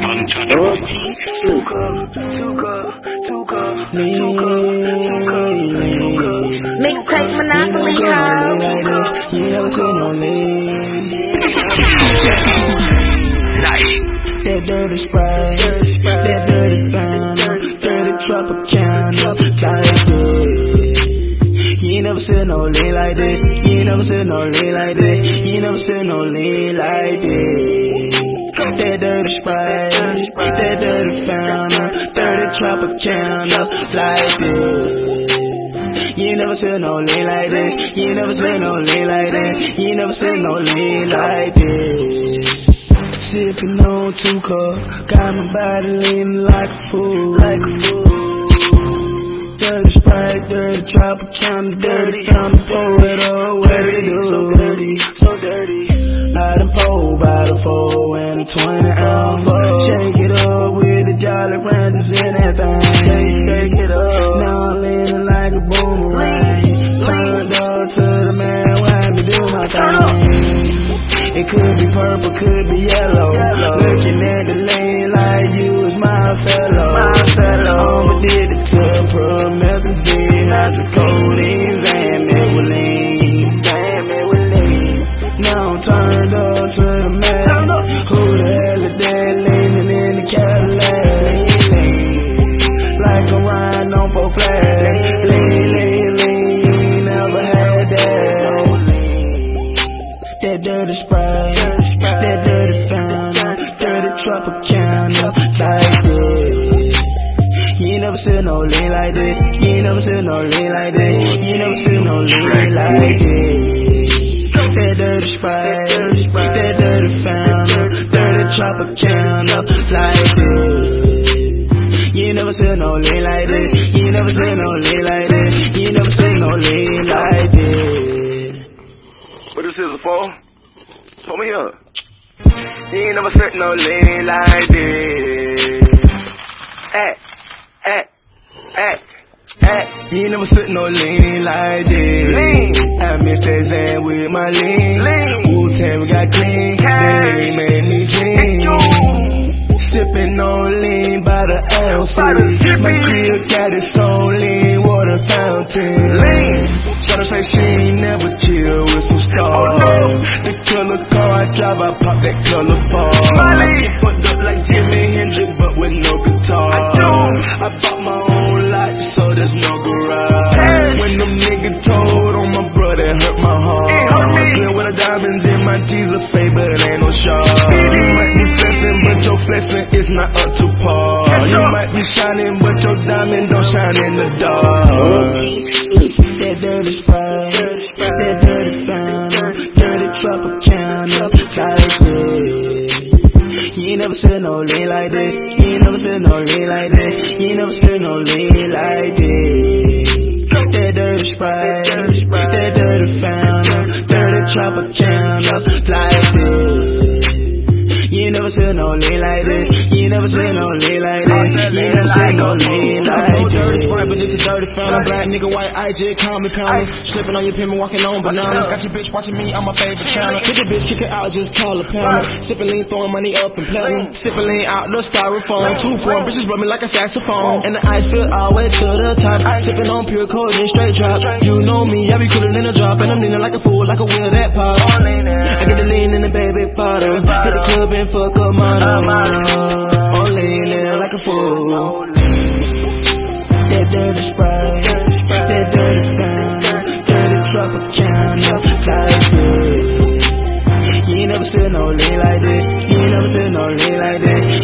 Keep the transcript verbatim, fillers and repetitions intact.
untouchable. Two cup, two cup, two cup, two cup. Mixtape Monopoly, ho. You never seen no lean. That dirty Sprite, that dirty Fountain, dirty Tropicana, like that. You ain't never seen no lean like that. You ain't never seen no lean like that. You ain't never seen no lean like that. That dirty Sprite, that dirty Fountain, dirty Tropicana, like that. You ain't never seen no lean like that. You ain't never seen no lean like that. You ain't never seen no lean like that. Sippin' on two cup, got my body leaning like a fool. Like a fool. Dirty Sprite, dirty Tropicana, dirty Fountain, pour it all, what it do? So dirty, so dirty. I done pulled by the four and a twenty ounce. Shake it up with the Jolly Ranchers and that thing. Shake it up. Now I'm leaning like a boomerang. Turned up to the man, watch me do my thing. It could be purple, could be yellow. Looking at the lane like you was my fellow. I'm addicted to promethazine, hydrocodone, and Maybelline. Now I'm turned up to the man. Who the hell is that leaning in the Cadillac? Like I'm riding on four flags. Lean, lean, lean, never had that. That dirty Sprite, that dirty Fountain, dirty Tropicana, like that. You ain't never seen no lean like that. You ain't never seen no lean like that. You ain't never seen no lean like that. That dirty Sprite, that dirty Fountain, dirty Tropicana, like that. You ain't never seen no lean like that. You ain't never seen no lean like that. You ain't never seen no lean like that. What this is for? Come here. You ain't never seen no lean like this. Eh, eh, eh. Hey. You ain't never seen no lean like this. Lean. I miss that Zan with my lean. Lean. Wu-Tang, we got clean. Hey. Lean made me dream. Sippin' on lean by the ounce. My crib got its own lean water fountain. Lean. Shawty say she ain't never chill with some stars. Oh, no. The killer car I drive, I pop that color bar. Smiley. I fucked up like Jimi Hendrix, but with no guitar. I do. I bought my own lot, so there's no garage. Hey. When them niggas told on my brother, it hurt my heart. It hurt me. Clear with the diamonds in my G's a fade, but it ain't no shard. You might be flexing, but your flexing is not up to par. Yes, you might be shining, but your diamond don't shine in the dark. That dirty Sprite, that dirty Fountain, dirty Tropicana, like that. You ain't never seen no lean like that. You ain't never seen no lean like that. You ain't never seen no lean like that. That dirty Sprite, that dirty Fountain, dirty Tropicana, like that. You ain't never seen no lean like that. You ain't never seen no lean like that. You ain't never seen no lean like that. Dirty Sprite, but this a dirty fountain. Black nigga, white I J, call me pounder. Slipping on your pin, walking on bananas. Got your bitch watching me on my favorite channel. Hit the bitch, kick it out, just call a pounder. Sipping lean, throwing money up in platinum. Sipping lean out the styrofoam. Two form, bitches rub me like a saxophone. And the ice fill all the way to the top. Sipping on pure codeine, straight drop. You know me, I be cooler than a drop. And I'm leaning like a fool, like a wheel that pop. I get the lean in the baby bottle. Hit the club and fuck a model. I'm leaning like a fool. That dirty Sprite, that dirty Fountain, dirty Tropicana, like that. You ain't never seen no lean like that. You ain't never seen no lean like that.